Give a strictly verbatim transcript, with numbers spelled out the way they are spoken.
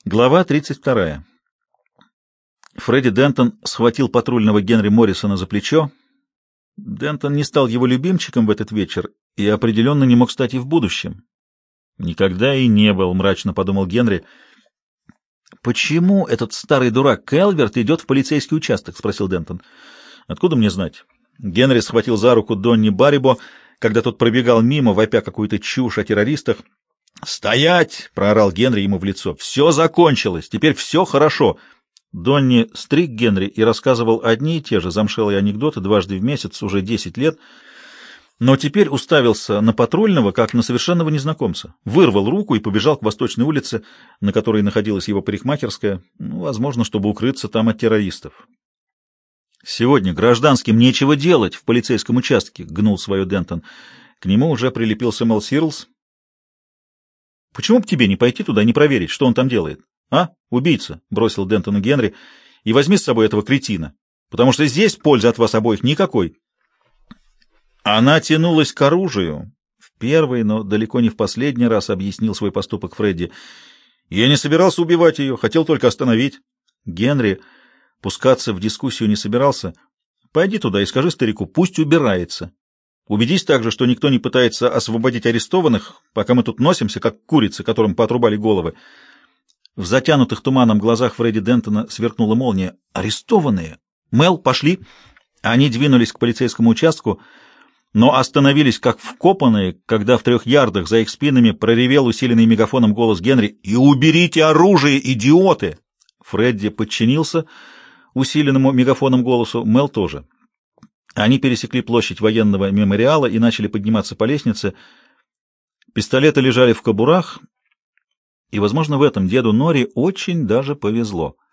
Глава тридцать вторая. Фредди Дентон схватил патрульного Генри Моррисона за плечо. Дентон не стал его любимчиком в этот вечер и определенно не мог стать и в будущем. «Никогда и не был», — мрачно подумал Генри. «Почему этот старый дурак Келверт идет в полицейский участок?» — спросил Дентон. «Откуда мне знать?» Генри схватил за руку Донни Баррибо, когда тот пробегал мимо, вопя какую-то чушь о террористах. «Стоять!» — проорал Генри ему в лицо. «Все закончилось! Теперь все хорошо!» Донни стриг Генри и рассказывал одни и те же замшелые анекдоты дважды в месяц уже десять лет, но теперь уставился на патрульного, как на совершенного незнакомца, вырвал руку и побежал к Восточной улице, на которой находилась его парикмахерская, ну, возможно, чтобы укрыться там от террористов. «Сегодня гражданским нечего делать в полицейском участке», — гнул свое Дентон. К нему уже прилепился Мел Сирлс. «Почему бы тебе не пойти туда и не проверить, что он там делает? А, убийца», — бросил Дентону Генри, — «и возьми с собой этого кретина, потому что здесь пользы от вас обоих никакой». Она тянулась к оружию. В первый, но далеко не в последний раз объяснил свой поступок Фредди. «Я не собирался убивать ее, хотел только остановить». Генри пускаться в дискуссию не собирался. «Пойди туда и скажи старику, пусть убирается. Убедись также, что никто не пытается освободить арестованных, пока мы тут носимся, как курицы, которым поотрубали головы». В затянутых туманом глазах Фредди Дентона сверкнула молния. «Арестованные! Мел, пошли!» Они двинулись к полицейскому участку, но остановились как вкопанные, когда в трех ярдах за их спинами проревел усиленный мегафоном голос Генри: «И уберите оружие, идиоты!» Фредди подчинился усиленному мегафоном голосу, Мел тоже. Они пересекли площадь военного мемориала и начали подниматься по лестнице. Пистолеты лежали в кобурах, и, возможно, в этом деду Нори очень даже повезло.